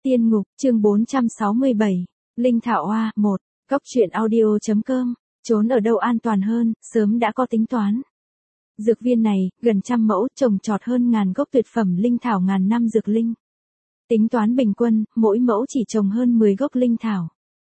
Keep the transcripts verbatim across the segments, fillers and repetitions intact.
Tiên ngục, chương bốn trăm sáu mươi bảy. Linh Thảo Hoa, một. Góc truyện audio.com. Trốn ở đâu an toàn hơn, sớm đã có tính toán. Dược viên này, gần trăm mẫu, trồng trọt hơn ngàn gốc tuyệt phẩm linh thảo ngàn năm dược linh. Tính toán bình quân, mỗi mẫu chỉ trồng hơn mười gốc linh thảo.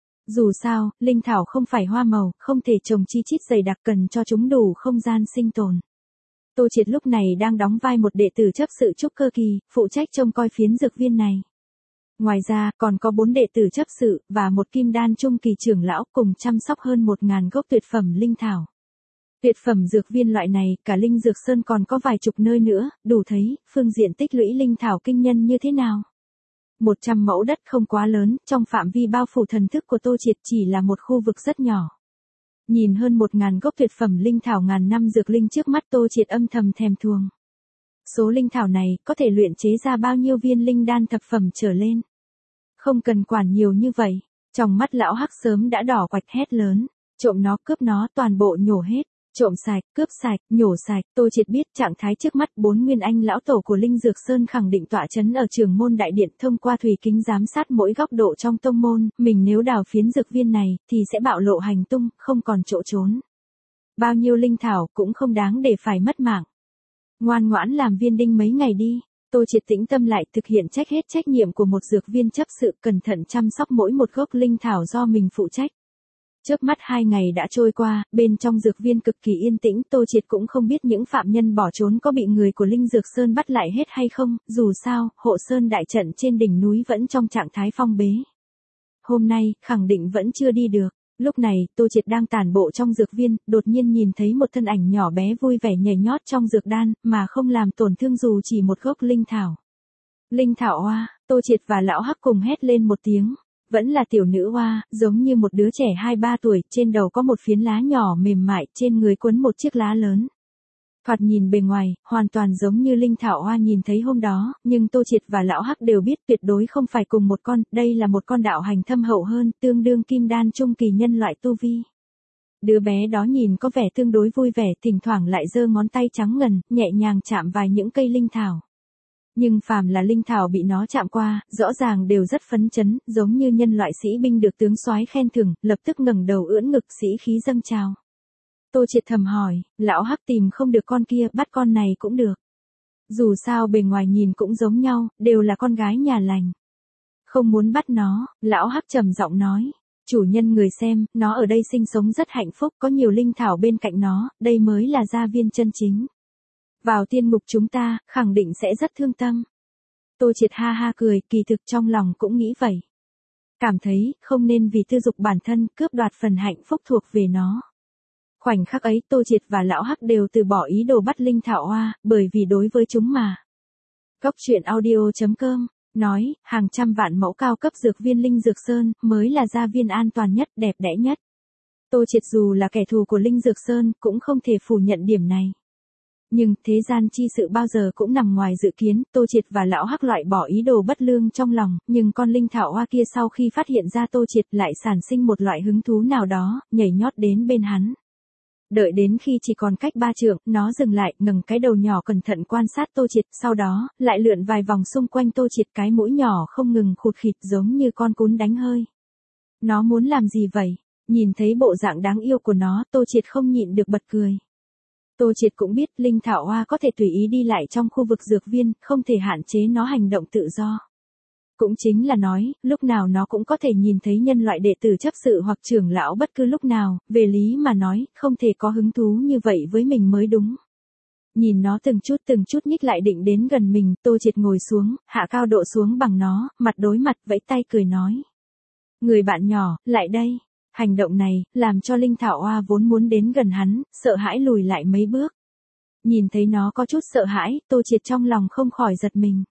Dù sao, linh thảo không phải hoa màu, không thể trồng chi chít dày đặc, cần cho chúng đủ không gian sinh tồn. Tô Triệt lúc này đang đóng vai một đệ tử chấp sự trúc cơ kỳ, phụ trách trông coi phiến dược viên này. Ngoài ra, còn có bốn đệ tử chấp sự, và một kim đan trung kỳ trưởng lão cùng chăm sóc hơn một ngàn gốc tuyệt phẩm linh thảo. Tuyệt phẩm dược viên loại này, cả Linh Dược Sơn còn có vài chục nơi nữa, đủ thấy, phương diện tích lũy linh thảo kinh nhân như thế nào. Một trăm mẫu đất không quá lớn, trong phạm vi bao phủ thần thức của Tô Triệt chỉ là một khu vực rất nhỏ. Nhìn hơn một ngàn gốc tuyệt phẩm linh thảo ngàn năm dược linh trước mắt, Tô Triệt âm thầm thèm thuồng. Số linh thảo này, có thể luyện chế ra bao nhiêu viên linh đan thập phẩm trở lên. Không cần quản nhiều như vậy, trong mắt lão hắc sớm đã đỏ quạch, hét lớn, trộm nó, cướp nó, toàn bộ nhổ hết, trộm sạch, cướp sạch, nhổ sạch. Tô Triệt biết trạng thái trước mắt bốn nguyên anh lão tổ của Linh Dược Sơn khẳng định tọa chấn ở trường môn đại điện, thông qua thủy kính giám sát mỗi góc độ trong tông môn, mình nếu đào phiến dược viên này, thì sẽ bạo lộ hành tung, không còn chỗ trốn. Bao nhiêu linh thảo cũng không đáng để phải mất mạng. Ngoan ngoãn làm viên đinh mấy ngày đi. Tô Triệt tĩnh tâm lại, thực hiện trách hết trách nhiệm của một dược viên chấp sự, cẩn thận chăm sóc mỗi một gốc linh thảo do mình phụ trách. Chớp mắt hai ngày đã trôi qua, bên trong dược viên cực kỳ yên tĩnh, Tô Triệt cũng không biết những phạm nhân bỏ trốn có bị người của Linh Dược Sơn bắt lại hết hay không, dù sao, hộ sơn đại trận trên đỉnh núi vẫn trong trạng thái phong bế. Hôm nay, khẳng định vẫn chưa đi được. Lúc này, Tô Triệt đang tản bộ trong dược viên, đột nhiên nhìn thấy một thân ảnh nhỏ bé vui vẻ nhảy nhót trong dược đan, mà không làm tổn thương dù chỉ một gốc linh thảo. Linh thảo hoa, Tô Triệt và lão hắc cùng hét lên một tiếng. Vẫn là tiểu nữ hoa, giống như một đứa trẻ hai ba tuổi, trên đầu có một phiến lá nhỏ mềm mại, trên người quấn một chiếc lá lớn. Thoạt nhìn bề ngoài, hoàn toàn giống như linh thảo hoa nhìn thấy hôm đó, nhưng Tô Triệt và lão hắc đều biết tuyệt đối không phải cùng một con, đây là một con đạo hành thâm hậu hơn, tương đương kim đan trung kỳ nhân loại tu vi. Đứa bé đó nhìn có vẻ tương đối vui vẻ, thỉnh thoảng lại giơ ngón tay trắng ngần, nhẹ nhàng chạm vài những cây linh thảo. Nhưng phàm là linh thảo bị nó chạm qua, rõ ràng đều rất phấn chấn, giống như nhân loại sĩ binh được tướng soái khen thưởng, lập tức ngẩng đầu ưỡn ngực, sĩ khí dâng trào. Tô Triệt thầm hỏi, lão hắc tìm không được con kia, bắt con này cũng được. Dù sao bề ngoài nhìn cũng giống nhau, đều là con gái nhà lành. Không muốn bắt nó, lão hắc trầm giọng nói, chủ nhân người xem, nó ở đây sinh sống rất hạnh phúc, có nhiều linh thảo bên cạnh nó, đây mới là gia viên chân chính. Vào tiên ngục chúng ta, khẳng định sẽ rất thương tâm. Tô Triệt ha ha cười, kỳ thực trong lòng cũng nghĩ vậy. Cảm thấy, không nên vì tư dục bản thân, cướp đoạt phần hạnh phúc thuộc về nó. Khoảnh khắc ấy, Tô Triệt và lão hắc đều từ bỏ ý đồ bắt linh thảo hoa, bởi vì đối với chúng mà. Góc truyện audio.com, nói, hàng trăm vạn mẫu cao cấp dược viên Linh Dược Sơn, mới là gia viên an toàn nhất, đẹp đẽ nhất. Tô Triệt dù là kẻ thù của Linh Dược Sơn, cũng không thể phủ nhận điểm này. Nhưng, thế gian chi sự bao giờ cũng nằm ngoài dự kiến, Tô Triệt và lão hắc loại bỏ ý đồ bất lương trong lòng, nhưng con linh thảo hoa kia sau khi phát hiện ra Tô Triệt lại sản sinh một loại hứng thú nào đó, nhảy nhót đến bên hắn. Đợi đến khi chỉ còn cách ba trượng, nó dừng lại, ngẩng cái đầu nhỏ cẩn thận quan sát Tô Triệt, sau đó, lại lượn vài vòng xung quanh Tô Triệt, cái mũi nhỏ không ngừng khụt khịt giống như con cún đánh hơi. Nó muốn làm gì vậy? Nhìn thấy bộ dạng đáng yêu của nó, Tô Triệt không nhịn được bật cười. Tô Triệt cũng biết linh thảo hoa có thể tùy ý đi lại trong khu vực dược viên, không thể hạn chế nó hành động tự do. Cũng chính là nói, lúc nào nó cũng có thể nhìn thấy nhân loại đệ tử chấp sự hoặc trưởng lão bất cứ lúc nào, về lý mà nói, không thể có hứng thú như vậy với mình mới đúng. Nhìn nó từng chút từng chút nhích lại định đến gần mình, Tô Triệt ngồi xuống, hạ cao độ xuống bằng nó, mặt đối mặt, vẫy tay cười nói. Người bạn nhỏ, lại đây. Hành động này, làm cho linh thảo hoa vốn muốn đến gần hắn, sợ hãi lùi lại mấy bước. Nhìn thấy nó có chút sợ hãi, Tô Triệt trong lòng không khỏi giật mình.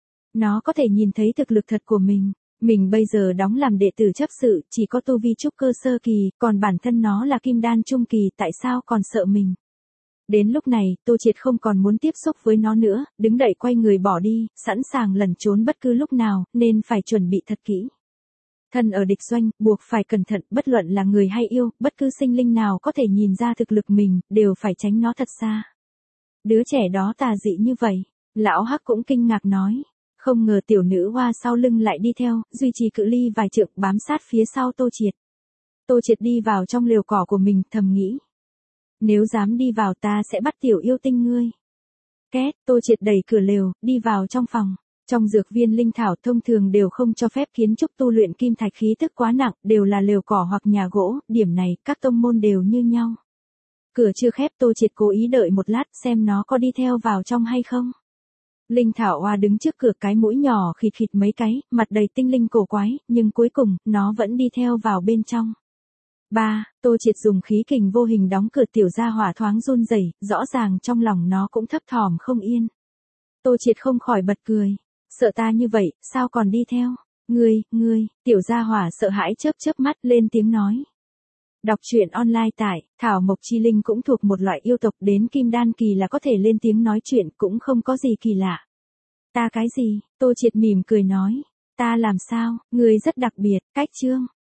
Nó có thể nhìn thấy thực lực thật của mình. Mình bây giờ đóng làm đệ tử chấp sự, chỉ có tu vi trúc cơ sơ kỳ, còn bản thân nó là kim đan trung kỳ, tại sao còn sợ mình? Đến lúc này, Tô Triệt không còn muốn tiếp xúc với nó nữa, đứng đậy quay người bỏ đi, sẵn sàng lẩn trốn bất cứ lúc nào, nên phải chuẩn bị thật kỹ. Thân ở địch doanh, buộc phải cẩn thận, bất luận là người hay yêu, bất cứ sinh linh nào có thể nhìn ra thực lực mình, đều phải tránh nó thật xa. Đứa trẻ đó tà dị như vậy, lão hắc cũng kinh ngạc nói. Không ngờ tiểu nữ hoa sau lưng lại đi theo, duy trì cự ly vài trượng bám sát phía sau Tô Triệt. Tô Triệt đi vào trong lều cỏ của mình thầm nghĩ. Nếu dám đi vào ta sẽ bắt tiểu yêu tinh ngươi. Két, Tô Triệt đẩy cửa lều, đi vào trong phòng. Trong dược viên linh thảo thông thường đều không cho phép kiến trúc tu luyện kim thạch khí tức quá nặng, đều là lều cỏ hoặc nhà gỗ, điểm này các tông môn đều như nhau. Cửa chưa khép Tô Triệt cố ý đợi một lát xem nó có đi theo vào trong hay không. Linh thảo hoa đứng trước cửa cái mũi nhỏ khịt khịt mấy cái, mặt đầy tinh linh cổ quái, nhưng cuối cùng, nó vẫn đi theo vào bên trong. Ba, Tô Triệt dùng khí kình vô hình đóng cửa tiểu gia hỏa thoáng run rẩy, rõ ràng trong lòng nó cũng thấp thỏm không yên. Tô Triệt không khỏi bật cười. Sợ ta như vậy, sao còn đi theo? Ngươi, ngươi, tiểu gia hỏa sợ hãi chớp chớp mắt lên tiếng nói. Đọc truyện online tại, Thảo Mộc Chi Linh cũng thuộc một loại yêu tộc đến kim đan kỳ là có thể lên tiếng nói chuyện cũng không có gì kỳ lạ. Ta cái gì? Tô Triệt mỉm cười nói. Ta làm sao? Ngươi rất đặc biệt, cách chương.